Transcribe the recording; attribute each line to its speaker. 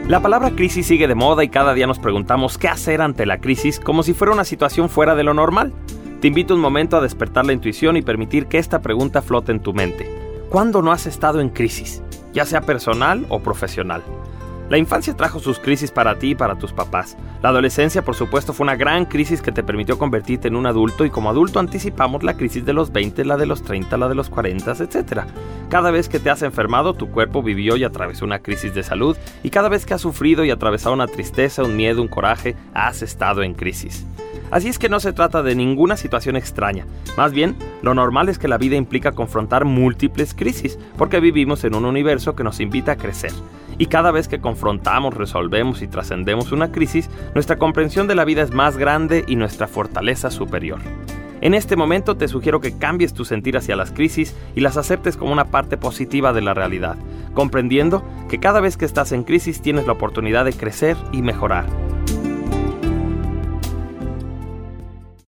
Speaker 1: La palabra crisis sigue de moda y cada día nos preguntamos qué hacer ante la crisis como si fuera una situación fuera de lo normal. Te invito un momento a despertar la intuición y permitir que esta pregunta flote en tu mente. ¿Cuándo no has estado en crisis? Ya sea personal o profesional. La infancia trajo sus crisis para ti y para tus papás. La adolescencia, por supuesto, fue una gran crisis que te permitió convertirte en un adulto y como adulto anticipamos la crisis de los 20, la de los 30, la de los 40, etc. Cada vez que te has enfermado, tu cuerpo vivió y atravesó una crisis de salud y cada vez que has sufrido y atravesado una tristeza, un miedo, un coraje, has estado en crisis. Así es que no se trata de ninguna situación extraña. Más bien, lo normal es que la vida implica confrontar múltiples crisis, porque vivimos en un universo que nos invita a crecer. Y cada vez que confrontamos, resolvemos y trascendemos una crisis, nuestra comprensión de la vida es más grande y nuestra fortaleza superior. En este momento te sugiero que cambies tu sentir hacia las crisis y las aceptes como una parte positiva de la realidad, comprendiendo que cada vez que estás en crisis tienes la oportunidad de crecer y mejorar.